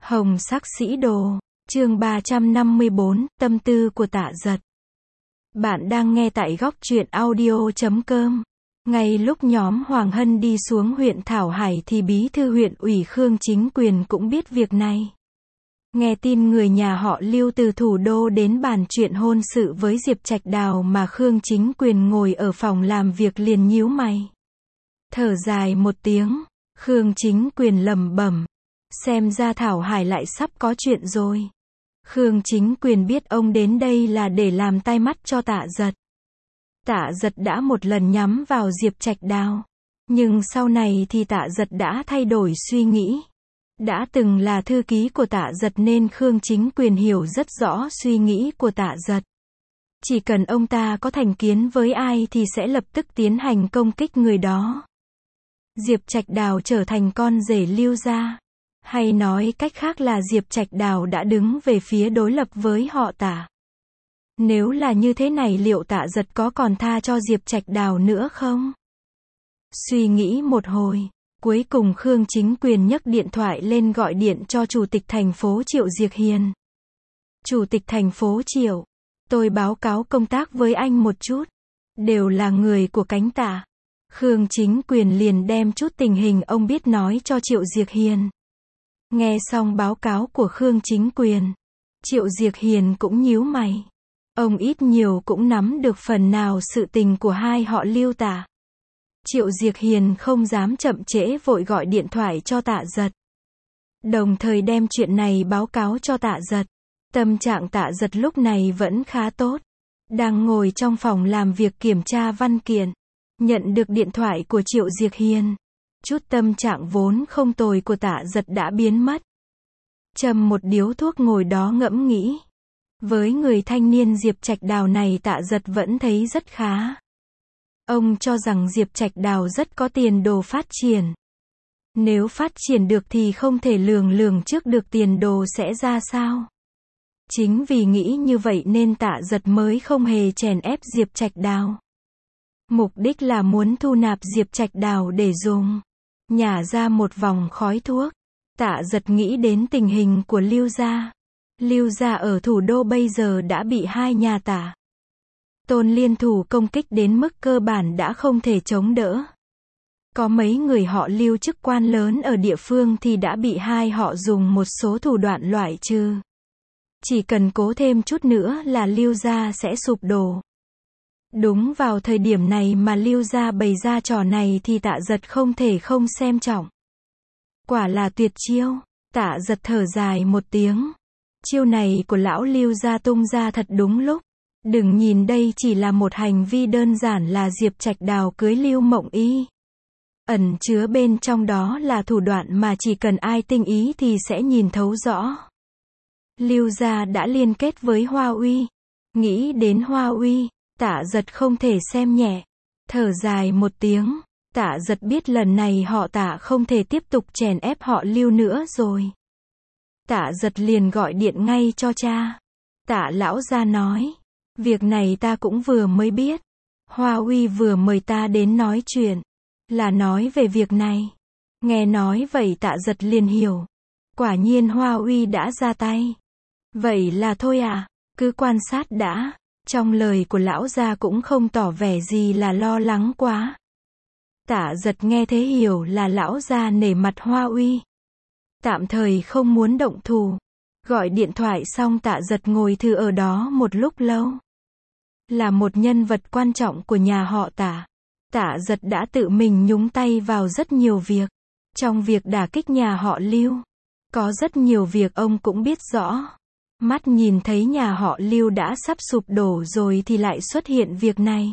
Hồng sắc sĩ đồ, chương 354, tâm tư của Tạ Dật. Bạn đang nghe tại góc truyện audio.com. Ngay lúc nhóm Hoàng Hân đi xuống huyện Thảo Hải thì bí thư huyện ủy Khương Chính Quyền cũng biết việc này. Nghe tin người nhà họ Lưu từ thủ đô đến bàn chuyện hôn sự với Diệp Trạch Đào mà Khương Chính Quyền ngồi ở phòng làm việc liền nhíu mày. Thở dài một tiếng, Khương Chính Quyền lẩm bẩm. Xem ra Thảo Hải lại sắp có chuyện rồi. Khương Chính Quyền biết ông đến đây là để làm tai mắt cho Tạ Dật. Tạ Dật đã một lần nhắm vào Diệp Trạch Đào. Nhưng sau này thì Tạ Dật đã thay đổi suy nghĩ. Đã từng là thư ký của Tạ Dật nên Khương Chính Quyền hiểu rất rõ suy nghĩ của Tạ Dật. Chỉ cần ông ta có thành kiến với ai thì sẽ lập tức tiến hành công kích người đó. Diệp Trạch Đào trở thành con rể Lưu gia. Hay nói cách khác là Diệp Trạch Đào đã đứng về phía đối lập với họ Tạ. Nếu là như thế này liệu Tạ Dật có còn tha cho Diệp Trạch Đào nữa không? Suy nghĩ một hồi, cuối cùng Khương Chính Quyền nhấc điện thoại lên gọi điện cho Chủ tịch thành phố Triệu Diệc Hiền. Chủ tịch thành phố Triệu, tôi báo cáo công tác với anh một chút. Đều là người của cánh Tạ. Khương Chính Quyền liền đem chút tình hình ông biết nói cho Triệu Diệc Hiền. Nghe xong báo cáo của Khương Chính Quyền, Triệu Diệc Hiền cũng nhíu mày. Ông ít nhiều cũng nắm được phần nào sự tình của hai họ Lưu Tạ. Triệu Diệc Hiền không dám chậm trễ vội gọi điện thoại cho Tạ Dật. Đồng thời đem chuyện này báo cáo cho Tạ Dật. Tâm trạng Tạ Dật lúc này vẫn khá tốt. Đang ngồi trong phòng làm việc kiểm tra văn kiện. Nhận được điện thoại của Triệu Diệc Hiền. Chút tâm trạng vốn không tồi của Tạ Dật đã biến mất. Châm một điếu thuốc ngồi đó ngẫm nghĩ. Với người thanh niên Diệp Trạch Đào này Tạ Dật vẫn thấy rất khá. Ông cho rằng Diệp Trạch Đào rất có tiền đồ phát triển. Nếu phát triển được thì không thể lường trước được tiền đồ sẽ ra sao. Chính vì nghĩ như vậy nên Tạ Dật mới không hề chèn ép Diệp Trạch Đào. Mục đích là muốn thu nạp Diệp Trạch Đào để dùng. Nhả ra một vòng khói thuốc. Tạ Dật nghĩ đến tình hình của Lưu gia. Lưu gia ở thủ đô bây giờ đã bị hai nhà Tạ Tôn liên thủ công kích đến mức cơ bản đã không thể chống đỡ. Có mấy người họ Lưu chức quan lớn ở địa phương thì đã bị hai họ dùng một số thủ đoạn loại trừ. Chỉ cần cố thêm chút nữa là Lưu gia sẽ sụp đổ. Đúng vào thời điểm này mà Lưu gia bày ra trò này thì Tạ Dật không thể không xem trọng. Quả là tuyệt chiêu. Tạ Dật thở dài một tiếng. Chiêu này của lão Lưu gia tung ra thật đúng lúc. Đừng nhìn đây chỉ là một hành vi đơn giản là Diệp Trạch Đào cưới Lưu Mộng Y. Ẩn chứa bên trong đó là thủ đoạn mà chỉ cần ai tinh ý thì sẽ nhìn thấu rõ. Lưu gia đã liên kết với Hoa Uy. Nghĩ đến Hoa Uy, Tạ Dật không thể xem nhẹ. Thở dài một tiếng, Tạ Dật biết lần này họ Tạ không thể tiếp tục chèn ép họ Lưu nữa rồi. Tạ Dật liền gọi điện ngay cho cha. Tạ lão gia nói, việc này ta cũng vừa mới biết. Hoa Uy vừa mời ta đến nói chuyện, là nói về việc này. Nghe nói vậy Tạ Dật liền hiểu. Quả nhiên Hoa Uy đã ra tay. Vậy là thôi à, cứ quan sát đã. Trong lời của lão gia cũng không tỏ vẻ gì là lo lắng quá. Tạ Dật nghe thế hiểu là lão gia nể mặt Hoa Uy. Tạm thời không muốn động thủ. Gọi điện thoại xong Tạ Dật ngồi thư ở đó một lúc lâu. Là một nhân vật quan trọng của nhà họ Tạ. Tạ Dật đã tự mình nhúng tay vào rất nhiều việc. Trong việc đả kích nhà họ Lưu. Có rất nhiều việc ông cũng biết rõ. Mắt nhìn thấy nhà họ Lưu đã sắp sụp đổ rồi thì lại xuất hiện việc này.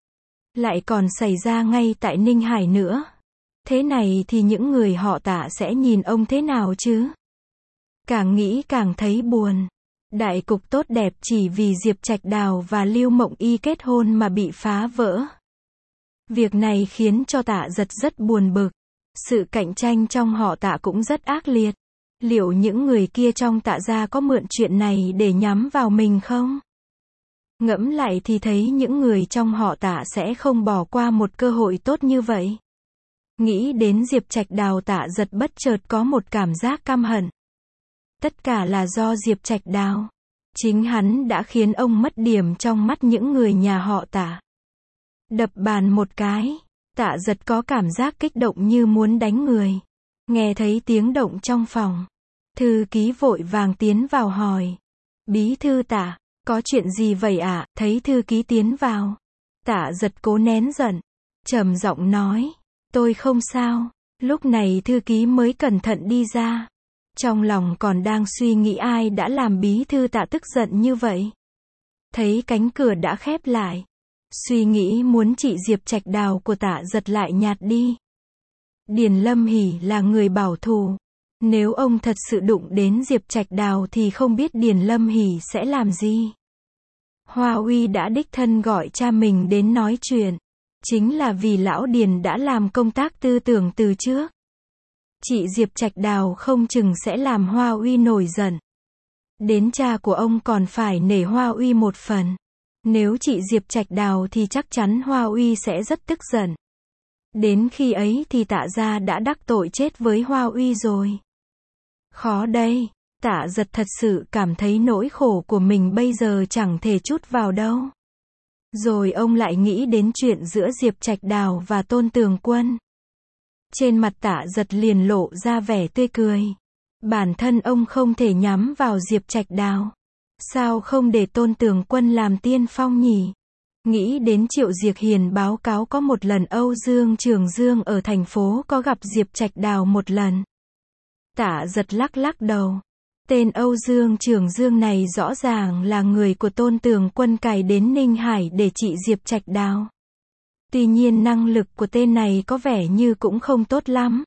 Lại còn xảy ra ngay tại Ninh Hải nữa. Thế này thì những người họ Tạ sẽ nhìn ông thế nào chứ? Càng nghĩ càng thấy buồn. Đại cục tốt đẹp chỉ vì Diệp Trạch Đào và Lưu Mộng Y kết hôn mà bị phá vỡ. Việc này khiến cho Tạ Dật rất buồn bực. Sự cạnh tranh trong họ Tạ cũng rất ác liệt. Liệu những người kia trong Tạ gia có mượn chuyện này để nhắm vào mình không? Ngẫm lại thì thấy những người trong họ Tạ sẽ không bỏ qua một cơ hội tốt như vậy. Nghĩ đến Diệp Trạch Đào Tạ Dật bất chợt có một cảm giác căm hận. Tất cả là do Diệp Trạch Đào. Chính hắn đã khiến ông mất điểm trong mắt những người nhà họ Tạ. Đập bàn một cái, Tạ Giật có cảm giác kích động như muốn đánh người. Nghe thấy tiếng động trong phòng, thư ký vội vàng tiến vào hỏi. Bí thư Tạ, có chuyện gì vậy ạ? Thấy thư ký tiến vào, Tạ Giật cố nén giận, trầm giọng nói, tôi không sao. Lúc này thư ký mới cẩn thận đi ra. Trong lòng còn đang suy nghĩ ai đã làm bí thư Tạ tức giận như vậy. Thấy cánh cửa đã khép lại, suy nghĩ muốn trị Diệp Trạch Đào của Tạ Giật lại nhạt đi. Điền Lâm Hỷ là người bảo thủ. Nếu ông thật sự đụng đến Diệp Trạch Đào thì không biết Điền Lâm Hỷ sẽ làm gì. Hoa Uy đã đích thân gọi cha mình đến nói chuyện. Chính là vì lão Điền đã làm công tác tư tưởng từ trước. Chị Diệp Trạch Đào không chừng sẽ làm Hoa Uy nổi giận. Đến cha của ông còn phải nể Hoa Uy một phần. Nếu chị Diệp Trạch Đào thì chắc chắn Hoa Uy sẽ rất tức giận. Đến khi ấy thì Tạ gia đã đắc tội chết với Hoa Uy rồi. Khó đây. Tạ Giật thật sự cảm thấy nỗi khổ của mình bây giờ chẳng thể trút vào đâu. Rồi ông lại nghĩ đến chuyện giữa Diệp Trạch Đào và Tôn Tường Quân. Trên mặt Tạ Giật liền lộ ra vẻ tươi cười. Bản thân ông không thể nhắm vào Diệp Trạch Đào. Sao không để Tôn Tường Quân làm tiên phong nhỉ? Nghĩ đến Triệu Diệc Hiền báo cáo có một lần Âu Dương Trường Dương ở thành phố có gặp Diệp Trạch Đào một lần. Tạ Giật lắc lắc đầu. Tên Âu Dương Trường Dương này rõ ràng là người của Tôn Tường Quân cài đến Ninh Hải để trị Diệp Trạch Đào. Tuy nhiên năng lực của tên này có vẻ như cũng không tốt lắm.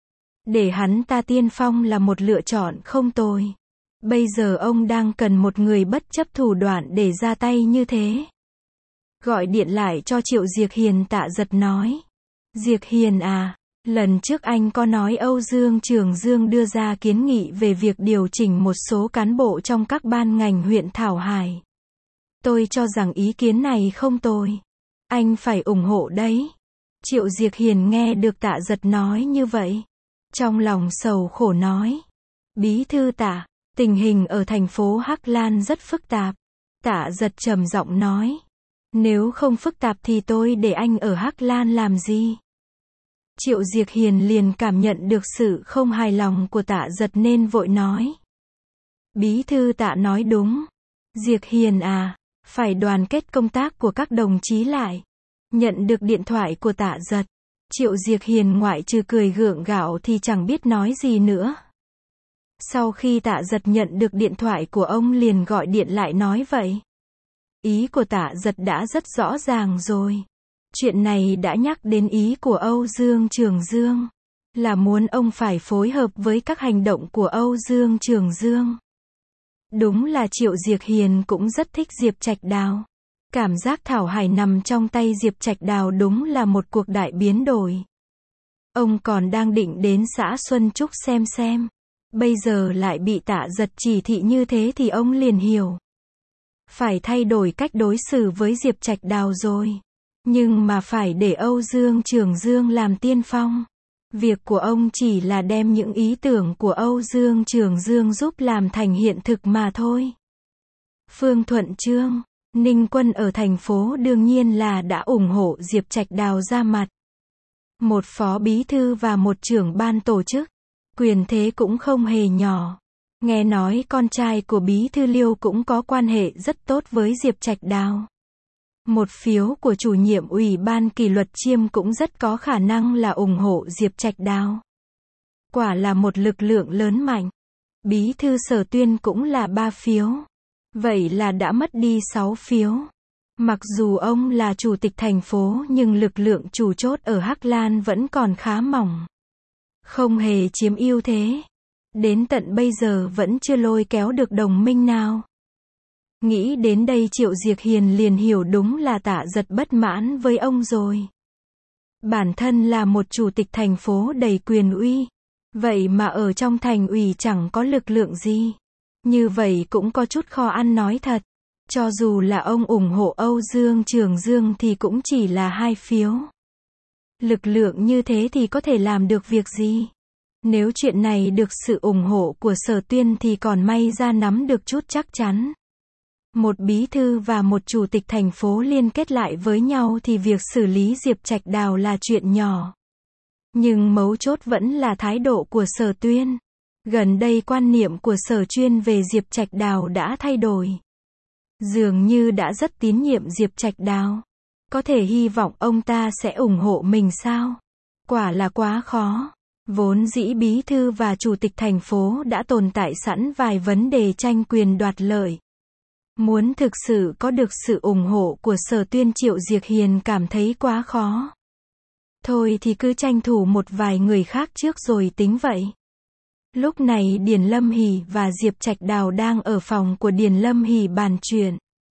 Để hắn ta tiên phong là một lựa chọn không tồi. Bây giờ ông đang cần một người bất chấp thủ đoạn để ra tay như thế. Gọi điện lại cho Triệu Diệc Hiền, Tạ Giật nói. Diệc Hiền à, lần trước anh có nói Âu Dương Trường Dương đưa ra kiến nghị về việc điều chỉnh một số cán bộ trong các ban ngành huyện Thảo Hải. Tôi cho rằng ý kiến này không tồi. Anh phải ủng hộ đấy. Triệu Diệc Hiền nghe được Tạ Giật nói như vậy. Trong lòng sầu khổ nói. Bí thư Tạ, tình hình ở thành phố Hắc Lan rất phức tạp. Tạ Giật trầm giọng nói. Nếu không phức tạp thì tôi để anh ở Hắc Lan làm gì? Triệu Diệc Hiền liền cảm nhận được sự không hài lòng của Tạ Giật nên vội nói. Bí thư Tạ nói đúng. Diệc Hiền à, phải đoàn kết công tác của các đồng chí lại. Nhận được điện thoại của Tạ Giật, Triệu Diệc Hiền ngoại trừ cười gượng gạo thì chẳng biết nói gì nữa. Sau khi Tạ Giật nhận được điện thoại của ông liền gọi điện lại nói vậy. Ý của Tạ Giật đã rất rõ ràng rồi. Chuyện này đã nhắc đến ý của Âu Dương Trường Dương. Là muốn ông phải phối hợp với các hành động của Âu Dương Trường Dương. Đúng là Triệu Diệc Hiền cũng rất thích Diệp Trạch Đào. Cảm giác Thảo Hải nằm trong tay Diệp Trạch Đào đúng là một cuộc đại biến đổi. Ông còn đang định đến xã Xuân Trúc xem. Bây giờ lại bị Tạ Giật chỉ thị như thế thì ông liền hiểu. Phải thay đổi cách đối xử với Diệp Trạch Đào rồi. Nhưng mà phải để Âu Dương Trường Dương làm tiên phong. Việc của ông chỉ là đem những ý tưởng của Âu Dương Trường Dương giúp làm thành hiện thực mà thôi. Phương Thuận Chương, Ninh Quân ở thành phố đương nhiên là đã ủng hộ Diệp Trạch Đào ra mặt. Một phó bí thư và một trưởng ban tổ chức. Quyền thế cũng không hề nhỏ. Nghe nói con trai của bí thư Liêu cũng có quan hệ rất tốt với Diệp Trạch Đào. Một phiếu của chủ nhiệm ủy ban kỷ luật Chiêm cũng rất có khả năng là ủng hộ Diệp Trạch Đào. Quả là một lực lượng lớn mạnh. Bí thư Sở Tuyên cũng là 3 phiếu. Vậy là đã mất đi 6 phiếu. Mặc dù ông là chủ tịch thành phố nhưng lực lượng chủ chốt ở Hắc Lan vẫn còn khá mỏng. Không hề chiếm ưu thế. Đến tận bây giờ vẫn chưa lôi kéo được đồng minh nào. Nghĩ đến đây Triệu Diệc Hiền liền hiểu đúng là Tạ Giật bất mãn với ông rồi. Bản thân là một chủ tịch thành phố đầy quyền uy. Vậy mà ở trong thành ủy chẳng có lực lượng gì. Như vậy cũng có chút khó ăn nói thật. Cho dù là ông ủng hộ Âu Dương Trường Dương thì cũng chỉ là 2 phiếu. Lực lượng như thế thì có thể làm được việc gì? Nếu chuyện này được sự ủng hộ của Sở Tuyên thì còn may ra nắm được chút chắc chắn. Một bí thư và một chủ tịch thành phố liên kết lại với nhau thì việc xử lý Diệp Trạch Đào là chuyện nhỏ. Nhưng mấu chốt vẫn là thái độ của Sở Tuyên. Gần đây quan niệm của Sở Chuyên về Diệp Trạch Đào đã thay đổi. Dường như đã rất tín nhiệm Diệp Trạch Đào. Có thể hy vọng ông ta sẽ ủng hộ mình sao? Quả là quá khó. Vốn dĩ bí thư và chủ tịch thành phố đã tồn tại sẵn vài vấn đề tranh quyền đoạt lợi. Muốn thực sự có được sự ủng hộ của Sở Tuyên, Triệu Diệc Hiền cảm thấy quá khó. Thôi thì cứ tranh thủ một vài người khác trước rồi tính vậy. Lúc này Điền Lâm Hỷ và Diệp Trạch Đào đang ở phòng của Điền Lâm Hỷ bàn chuyện.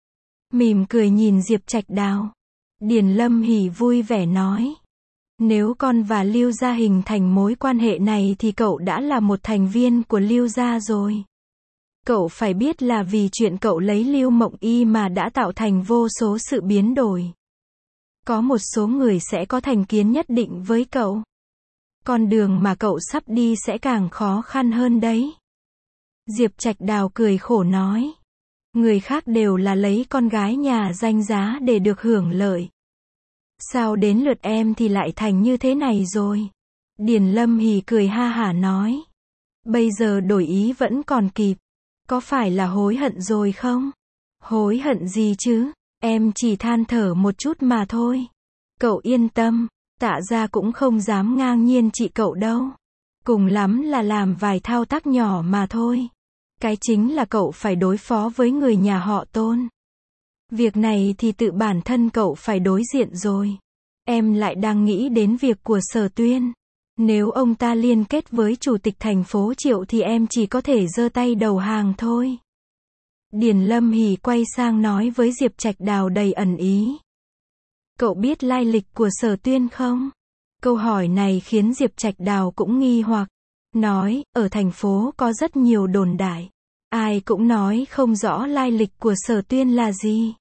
Mỉm cười nhìn Diệp Trạch Đào. Điền Lâm Hỷ vui vẻ nói. Nếu con và Lưu gia hình thành mối quan hệ này thì cậu đã là một thành viên của Lưu gia rồi. Cậu phải biết là vì chuyện cậu lấy Lưu Mộng Y mà đã tạo thành vô số sự biến đổi. Có một số người sẽ có thành kiến nhất định với cậu. Con đường mà cậu sắp đi sẽ càng khó khăn hơn đấy. Diệp Trạch Đào cười khổ nói. Người khác đều là lấy con gái nhà danh giá để được hưởng lợi. Sao đến lượt em thì lại thành như thế này rồi? Điền Lâm Hỷ cười ha hả nói. Bây giờ đổi ý vẫn còn kịp. Có phải là hối hận rồi không? Hối hận gì chứ? Em chỉ than thở một chút mà thôi. Cậu yên tâm, Tạ gia cũng không dám ngang nhiên trị cậu đâu. Cùng lắm là làm vài thao tác nhỏ mà thôi. Cái chính là cậu phải đối phó với người nhà họ Tôn. Việc này thì tự bản thân cậu phải đối diện rồi. Em lại đang nghĩ đến việc của Sở Tuyên. Nếu ông ta liên kết với chủ tịch thành phố Triệu thì em chỉ có thể giơ tay đầu hàng thôi. Điền Lâm Hỷ quay sang nói với Diệp Trạch Đào đầy ẩn ý. Cậu biết lai lịch của Sở Tuyên không? Câu hỏi này khiến Diệp Trạch Đào cũng nghi hoặc. Nói, ở thành phố có rất nhiều đồn đại. Ai cũng nói không rõ lai lịch của Sở Tuyên là gì.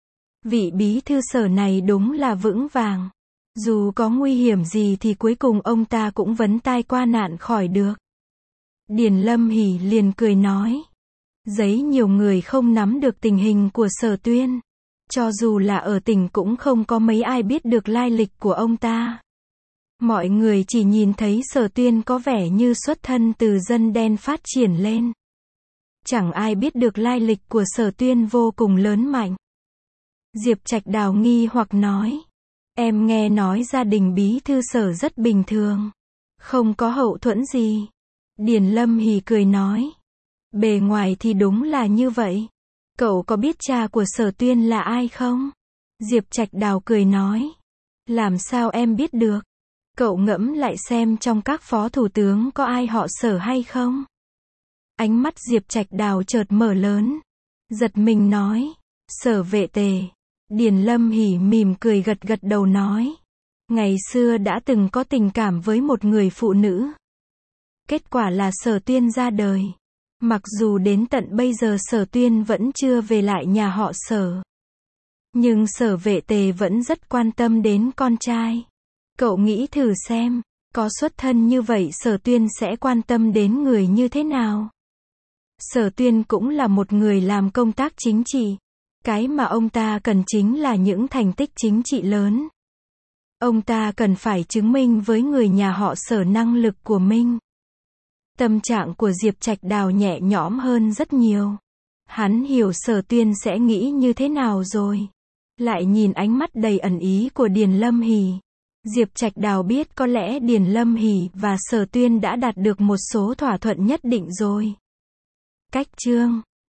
Vị bí thư Sở này đúng là vững vàng. Dù có nguy hiểm gì thì cuối cùng ông ta cũng vấn tai qua nạn khỏi được. Điền Lâm Hỷ liền cười nói. Giấy nhiều người không nắm được tình hình của Sở Tuyên. Cho dù là ở tỉnh cũng không có mấy ai biết được lai lịch của ông ta. Mọi người chỉ nhìn thấy Sở Tuyên có vẻ như xuất thân từ dân đen phát triển lên. Chẳng ai biết được lai lịch của Sở Tuyên vô cùng lớn mạnh. Diệp Trạch Đào nghi hoặc nói. Em nghe nói gia đình bí thư Sở rất bình thường. Không có hậu thuẫn gì. Điền Lâm Hỷ cười nói. Bề ngoài thì đúng là như vậy. Cậu có biết cha của Sở Tuyên là ai không? Diệp Trạch Đào cười nói. Làm sao em biết được? Cậu ngẫm lại xem trong các phó thủ tướng có ai họ Sở hay không? Ánh mắt Diệp Trạch Đào chợt mở lớn. Giật mình nói. Sở Vệ Tề. Điền Lâm Hỷ mỉm cười gật gật đầu nói. Ngày xưa đã từng có tình cảm với một người phụ nữ. Kết quả là Sở Tuyên ra đời. Mặc dù đến tận bây giờ Sở Tuyên vẫn chưa về lại nhà họ Sở. Nhưng Sở Vệ Tề vẫn rất quan tâm đến con trai. Cậu nghĩ thử xem, có xuất thân như vậy Sở Tuyên sẽ quan tâm đến người như thế nào? Sở Tuyên cũng là một người làm công tác chính trị. Cái mà ông ta cần chính là những thành tích chính trị lớn. Ông ta cần phải chứng minh với người nhà họ Sở năng lực của mình. Tâm trạng của Diệp Trạch Đào nhẹ nhõm hơn rất nhiều. Hắn hiểu Sở Tuyên sẽ nghĩ như thế nào rồi. Lại nhìn ánh mắt đầy ẩn ý của Điền Lâm Hỷ. Diệp Trạch Đào biết có lẽ Điền Lâm Hỷ và Sở Tuyên đã đạt được một số thỏa thuận nhất định rồi. Cách chương